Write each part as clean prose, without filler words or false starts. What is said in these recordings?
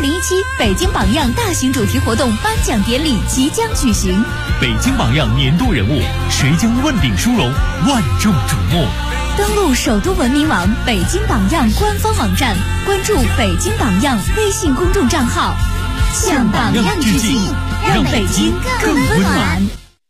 2017北京榜样大型主题活动颁奖典礼即将举行。 北京榜样年度人物，谁将问鼎殊荣，万众瞩目。 登录首都文明网北京榜样官方网站，关注北京榜样微信公众账号，向榜样致敬，让北京更温暖。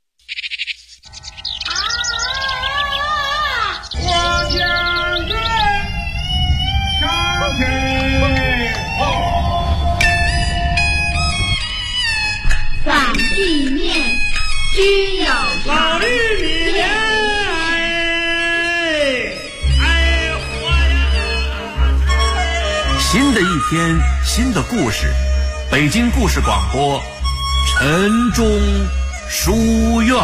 反地面居有老绿米莲， 新的一天，新的故事，北京故事广播，晨钟书院。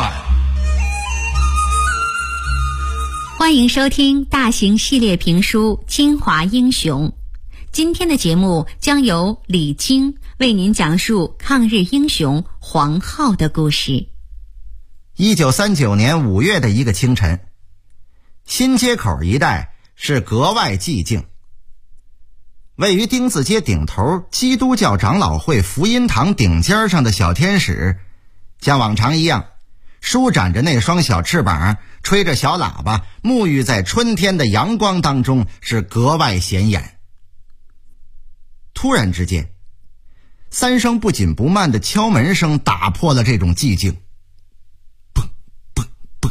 欢迎收听大型系列评书《金华英雄》。今天的节目将由李菁为您讲述抗日英雄黄浩的故事。 1939年5月的一个清晨，新街口一带是格外寂静。位于丁字街顶头基督教长老会福音堂顶尖上的小天使，像往常一样舒展着那双小翅膀，吹着小喇叭，沐浴在春天的阳光当中，是格外显眼。突然之间，3声不紧不慢的敲门声打破了这种寂静。砰砰砰，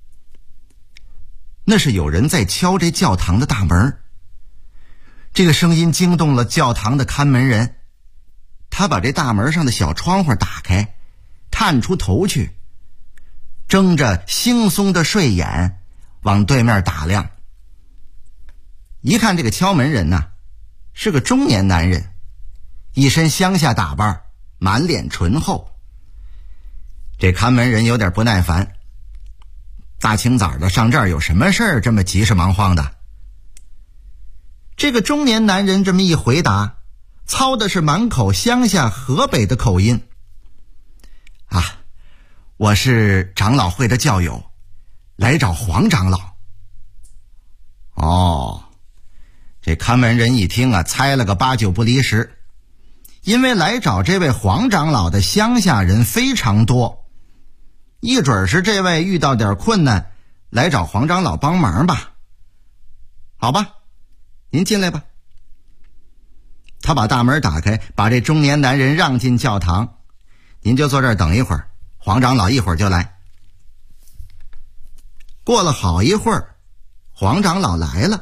那是有人在敲这教堂的大门。这个声音惊动了教堂的看门人，他把这大门上的小窗户打开，探出头去，睁着惺忪的睡眼往对面打量。一看这个敲门人呢，是个中年男人，一身乡下打扮，满脸醇厚。这看门人有点不耐烦，大清早的上这儿有什么事儿，这么急着忙慌的？这个中年男人这么一回答，操的是满口乡下河北的口音。啊，我是长老会的教友，来找黄长老。哦，这看门人一听啊，猜了个8、9不离10，因为来找这位黄长老的乡下人非常多，一准是这位遇到点困难，来找黄长老帮忙吧。好吧，您进来吧。他把大门打开，把这中年男人让进教堂。您就坐这儿等一会儿，黄长老一会儿就来。过了好一会儿，黄长老来了。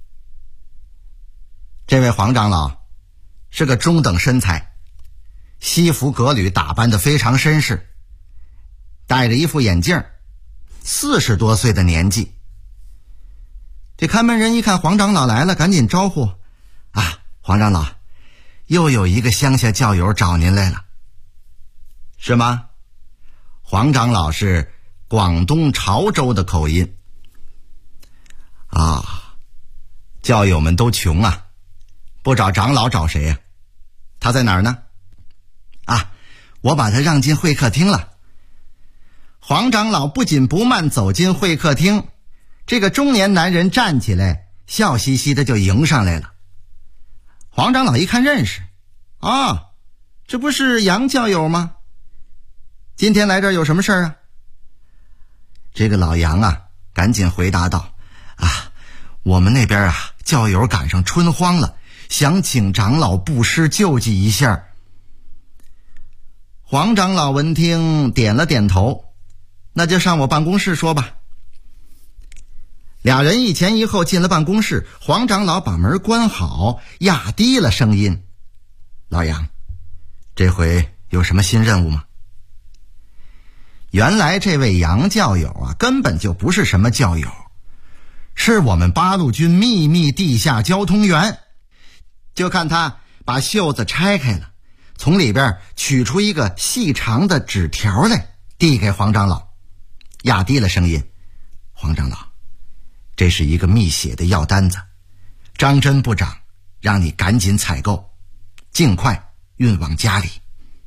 这位黄长老是个中等身材，西服革履，打扮得非常绅士，戴着一副眼镜，40多岁的年纪。这看门人一看黄长老来了，赶紧招呼：啊，黄长老，又有一个乡下教友找您来了。是吗？黄长老是广东潮州的口音。啊，教友们都穷啊，不找长老找谁呀？他在哪儿呢？啊，我把他让进会客厅了。黄长老不紧不慢走进会客厅，这个中年男人站起来，笑嘻嘻的就迎上来了。黄长老一看认识，啊，这不是杨教友吗？今天来这儿有什么事儿啊？这个老杨啊，赶紧回答道：啊，我们那边啊，教友赶上春荒了，想请长老布施救济一下。黄长老闻听点了点头，那就上我办公室说吧。俩人一前一后进了办公室，黄长老把门关好，压低了声音：老杨，这回有什么新任务吗？原来这位杨教友啊，根本就不是什么教友，是我们八路军秘密地下交通员。就看他把袖子拆开了，从里边取出一个细长的纸条来，递给黄长老，压低了声音：黄长老，这是一个密写的药单子，张真部长让你赶紧采购，尽快运往家里。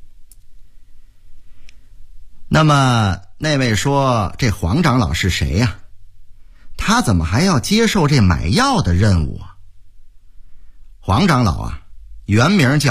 那么那位说这黄长老是谁呀？他怎么还要接受这买药的任务啊？黄长老啊，原名叫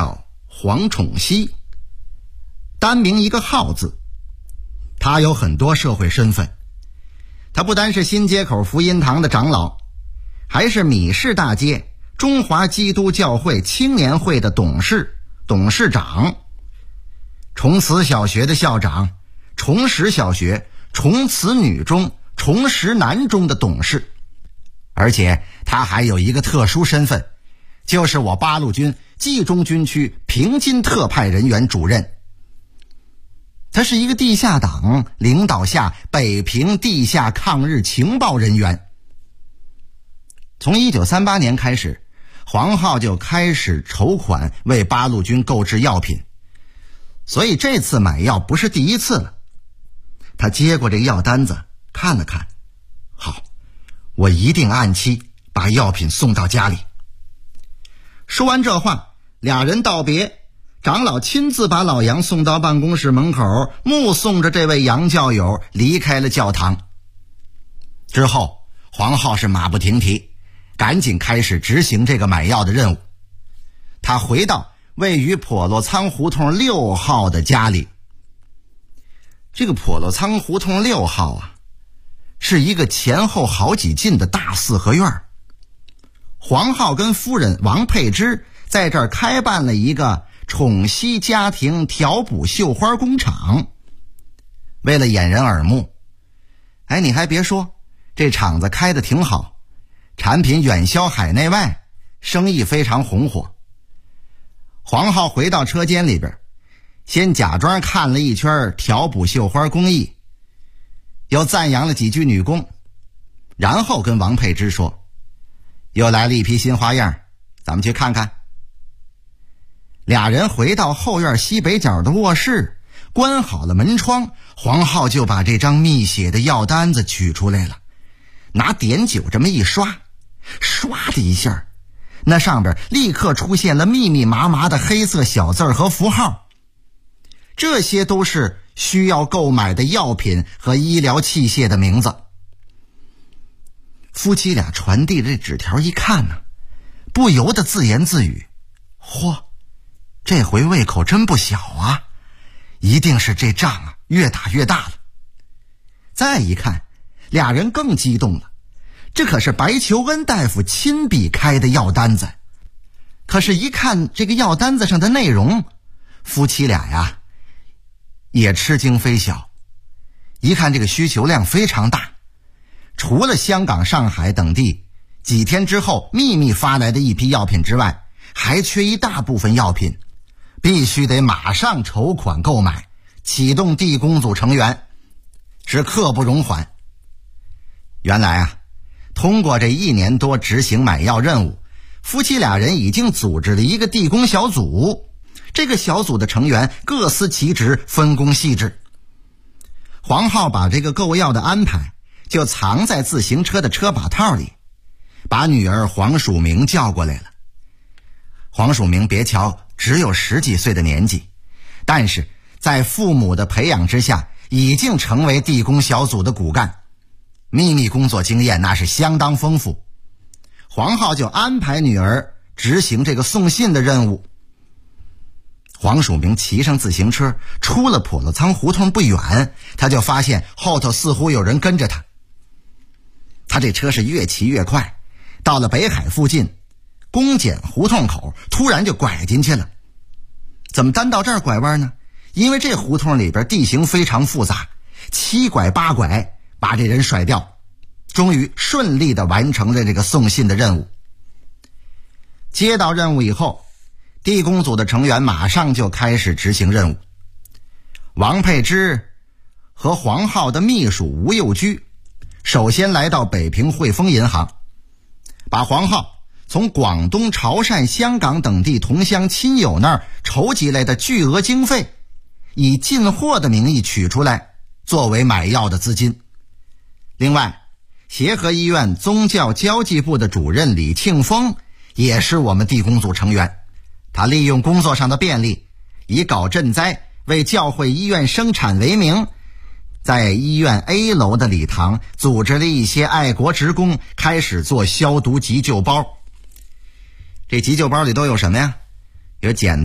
黄宠熙，单名一个浩字。他有很多社会身份，他不单是新街口福音堂的长老，还是米市大街中华基督教会青年会的董事长，崇慈小学的校长，崇实小学、崇慈女中、崇实男中的董事。而且他还有一个特殊身份，就是我八路军冀中军区平津特派人员主任。他是一个地下党领导下北平地下抗日情报人员。从1938年开始，黄浩就开始筹款为八路军购置药品，所以这次买药不是第一次了。他接过这药单子看了看，好，我一定按期把药品送到家里。说完这话，俩人道别，长老亲自把老杨送到办公室门口，目送着这位杨教友离开了教堂。之后黄浩是马不停蹄，赶紧开始执行这个买药的任务。他回到位于笸箩仓胡同6号的家里。这个笸箩仓胡同6号啊，是一个前后好几进的大四合院。黄浩跟夫人王佩芝在这儿开办了一个宠熙家庭调补绣花工厂。为了掩人耳目，你还别说，这厂子开得挺好，产品远销海内外，生意非常红火。黄浩回到车间里边，先假装看了一圈调补绣花工艺，又赞扬了几句女工，然后跟王佩芝说，又来了一批新花样，咱们去看看。俩人回到后院西北角的卧室，关好了门窗，黄浩就把这张密写的药单子取出来了，拿碘酒这么一刷，唰的一下，那上边立刻出现了密密麻麻的黑色小字和符号，这些都是需要购买的药品和医疗器械的名字。夫妻俩传递这纸条一看呢，不由得自言自语，嚯，这回胃口真不小啊，一定是这仗啊越打越大了。再一看，俩人更激动了，这可是白求恩大夫亲笔开的药单子。可是一看这个药单子上的内容，夫妻俩呀也吃惊非小。一看这个需求量非常大，除了香港、上海等地几天之后秘密发来的一批药品之外，还缺一大部分药品，必须得马上筹款购买，启动地工组成员，是刻不容缓。原来啊，通过这1年多执行买药任务，夫妻俩人已经组织了一个地工小组。这个小组的成员各司其职，分工细致。黄浩把这个购药的安排就藏在自行车的车把套里，把女儿黄曙明叫过来了。黄曙明别瞧只有10几岁的年纪，但是在父母的培养之下，已经成为地工小组的骨干，秘密工作经验那是相当丰富。黄浩就安排女儿执行这个送信的任务。黄曙明骑上自行车，出了笸箩仓胡同不远，他就发现后头似乎有人跟着他。他这车是越骑越快，到了北海附近公检胡同口，突然就拐进去了。怎么单到这儿拐弯呢？因为这胡同里边地形非常复杂，7拐8拐把这人甩掉，终于顺利地完成了这个送信的任务。接到任务以后，地工组的成员马上就开始执行任务。王佩芝和黄浩的秘书吴幼居首先来到北平汇丰银行，把黄浩从广东、潮汕、香港等地同乡亲友那儿筹集来的巨额经费，以进货的名义取出来，作为买药的资金。另外，协和医院宗教交际部的主任李庆峰也是我们地工组成员。他利用工作上的便利，以搞赈灾为教会医院生产为名，在医院 A 楼的礼堂组织了一些爱国职工，开始做消毒急救包。这急救包里都有什么呀？有剪子、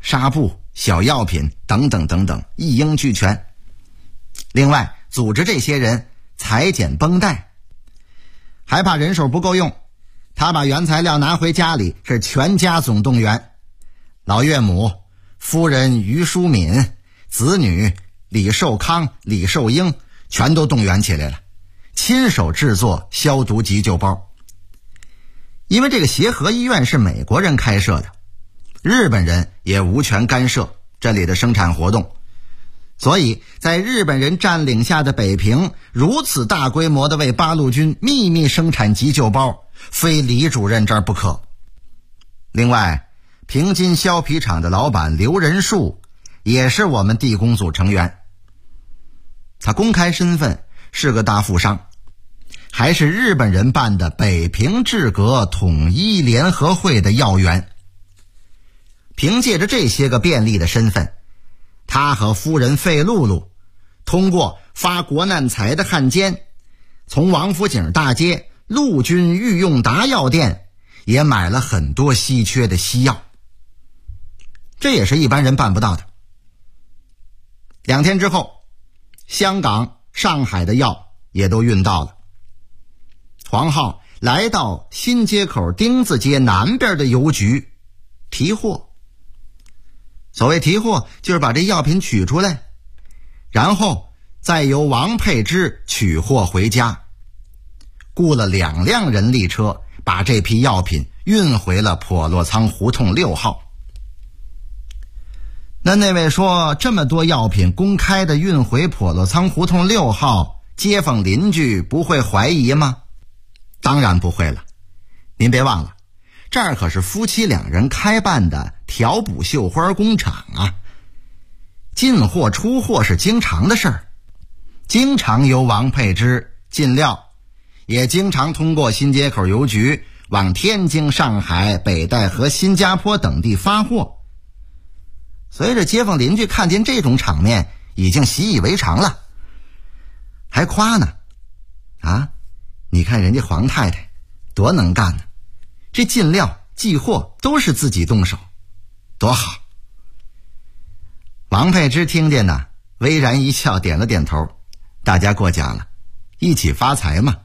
纱布、小药品等等等等，一应俱全。另外组织这些人裁剪绷带，还怕人手不够用，他把原材料拿回家里，是全家总动员。老岳母、夫人于淑敏、子女李寿康、李寿英全都动员起来了，亲手制作消毒急救包。因为这个协和医院是美国人开设的，日本人也无权干涉这里的生产活动，所以在日本人占领下的北平，如此大规模的为八路军秘密生产急救包，非李主任这儿不可。另外，平津削皮厂的老板刘仁树也是我们地工组成员，他公开身份是个大富商，还是日本人办的北平治革统一联合会的要员。凭借着这些个便利的身份，他和夫人费露露通过发国难财的汉奸，从王府井大街陆军御用达药店也买了很多稀缺的西药，这也是一般人办不到的。2天之后，香港、上海的药也都运到了。黄浩来到新街口丁字街南边的邮局提货。所谓提货，就是把这药品取出来，然后再由王佩芝取货回家，雇了2辆人力车，把这批药品运回了破落仓胡同6号。那位说这么多药品公开的运回破落仓胡同6号，街坊邻居不会怀疑吗？当然不会了。您别忘了，这儿可是夫妻2人开办的条补绣花工厂啊，进货出货是经常的事儿，经常由王佩芝进料，也经常通过新街口邮局往天津、上海、北戴河、新加坡等地发货。随着街坊邻居看见这种场面，已经习以为常了，还夸呢。你看人家黄太太多能干呢，这进料寄货都是自己动手，多好。王佩芝听见呢，微然一笑，点了点头，大家过奖了，一起发财嘛。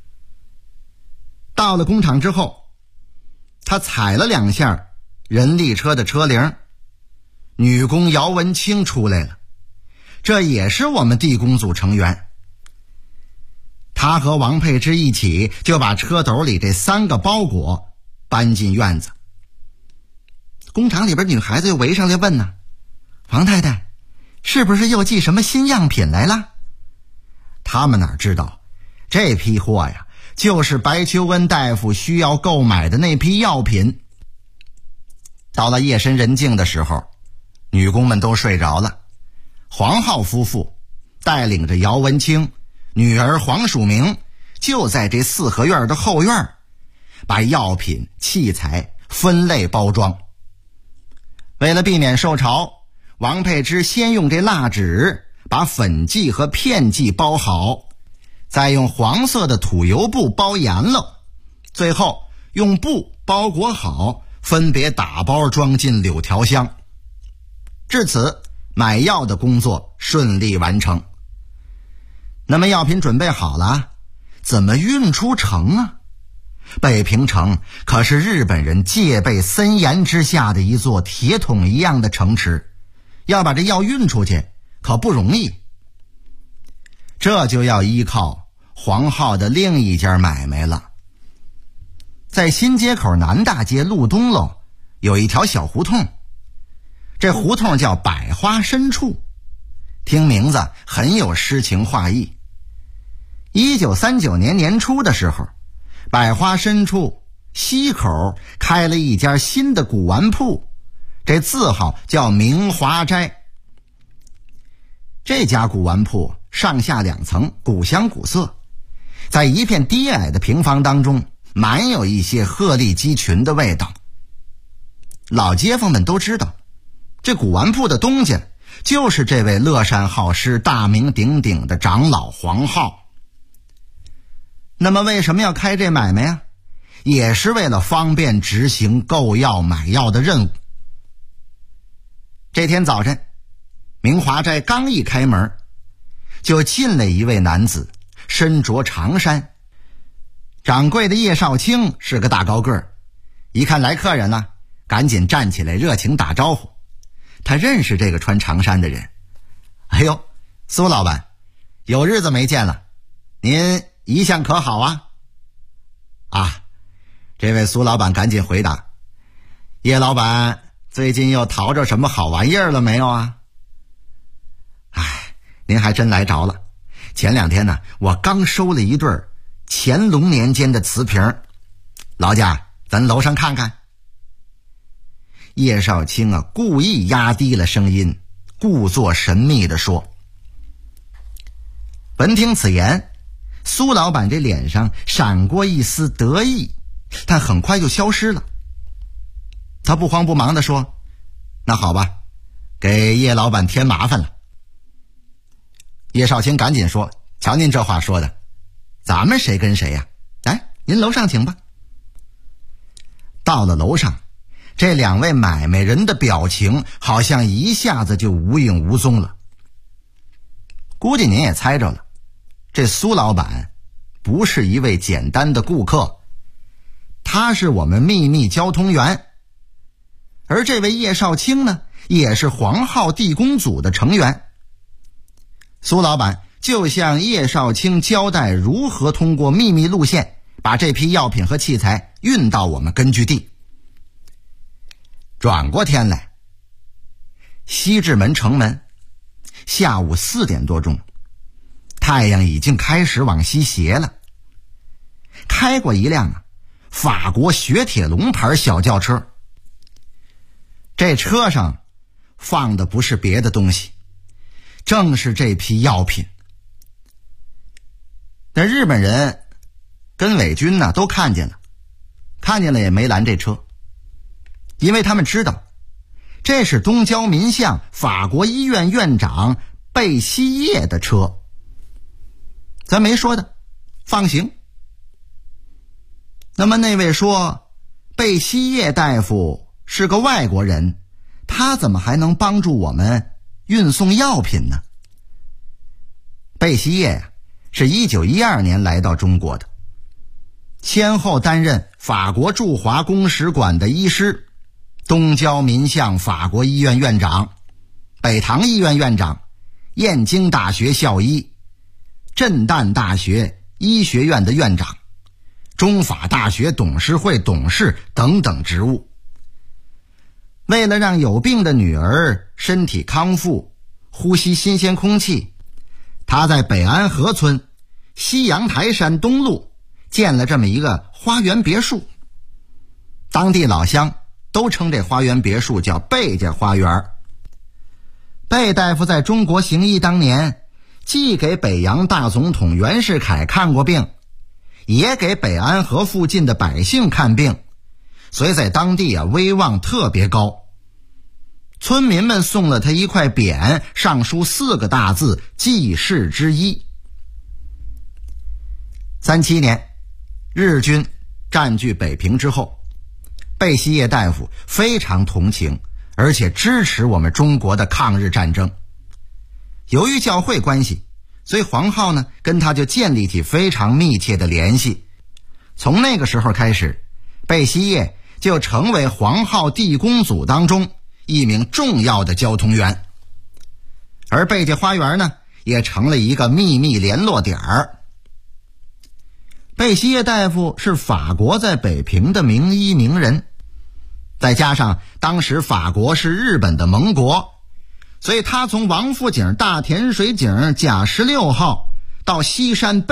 到了工厂之后，他踩了2下人力车的车铃，女工姚文清出来了，这也是我们地工组成员。他和王佩芝一起就把车斗里这3个包裹搬进院子。工厂里边女孩子又围上来问呢，王太太是不是又寄什么新样品来了？他们哪知道这批货呀，就是白求恩大夫需要购买的那批药品。到了夜深人静的时候，女工们都睡着了，黄浩夫妇带领着姚文清、女儿黄淑明，就在这4合院的后院，把药品器材分类包装。为了避免受潮，王佩芝先用这蜡纸把粉剂和片剂包好，再用黄色的土油布包严了，最后用布包裹好，分别打包装进柳条箱。至此，买药的工作顺利完成。那么药品准备好了，怎么运出城啊？北平城可是日本人戒备森严之下的一座铁桶一样的城池，要把这药运出去可不容易。这就要依靠黄浩的另一家买卖了。在新街口南大街路东楼有一条小胡同，这胡同叫百花深处，听名字很有诗情画意。1939年年初的时候，百花深处西口开了一家新的古玩铺，这字号叫明华斋。这家古玩铺上下2层，古香古色，在一片低矮的平房当中，满有一些鹤立鸡群的味道。老街坊们都知道，这古玩铺的东家就是这位乐善好施、大名鼎鼎的长老黄浩。那么为什么要开这买卖啊？也是为了方便执行购药买药的任务。 这天早晨，明华斋刚一开门，就进来一位男子，身着长衫。掌柜的叶少卿是个大高个儿，一看来客人呢，赶紧站起来热情打招呼。他认识这个穿长衫的人。哎呦，苏老板，有日子没见了，您一向可好啊？啊，这位苏老板赶紧回答，叶老板最近又淘着什么好玩意儿了没有啊？哎，您还真来着了。前2天呢，我刚收了一对乾隆年间的瓷瓶，劳驾，咱楼上看看。叶少卿啊，故意压低了声音，故作神秘地说。闻听此言，苏老板这脸上闪过一丝得意，但很快就消失了。他不慌不忙地说，那好吧，给叶老板添麻烦了。叶少卿赶紧说，瞧您这话说的，咱们谁跟谁呀？来，您楼上请吧。到了楼上，这2位买卖人的表情好像一下子就无影无踪了。估计您也猜着了，这苏老板不是一位简单的顾客，他是我们秘密交通员。而这位叶少卿呢，也是黄浩地宫组的成员。苏老板就向叶少卿交代如何通过秘密路线把这批药品和器材运到我们根据地。转过天来，西直门城门，下午4点多钟，太阳已经开始往西斜了。开过一辆法国雪铁龙牌小轿车，这车上放的不是别的东西，正是这批药品。但日本人跟伪军呢都看见了也没拦这车，因为他们知道这是东交民巷法国医院院长贝希叶的车。咱没说的，放行。那么那位说贝希叶大夫是个外国人，他怎么还能帮助我们运送药品呢？贝希叶是1912年来到中国的，先后担任法国驻华公使馆的医师、东交民巷法国医院院长、北唐医院院长、燕京大学校医、震旦大学医学院的院长、中法大学董事会董事等等职务。为了让有病的女儿身体康复，呼吸新鲜空气，他在北安河村西阳台山东路建了这么一个花园别墅，当地老乡都称这花园别墅叫贝家花园。贝大夫在中国行医当年，既给北洋大总统袁世凯看过病，也给北安河附近的百姓看病，所以在当地威望特别高。村民们送了他一块匾，上书4个大字，济世之医。37年，日军占据北平之后，贝希叶大夫非常同情而且支持我们中国的抗日战争。由于教会关系，所以黄浩呢跟他就建立起非常密切的联系。从那个时候开始，贝希叶就成为黄浩地宫组当中一名重要的交通员，而贝家花园呢也成了一个秘密联络点儿。贝希叶大夫是法国在北平的名医名人，再加上当时法国是日本的盟国，所以他从王府井大田水井甲16号到西山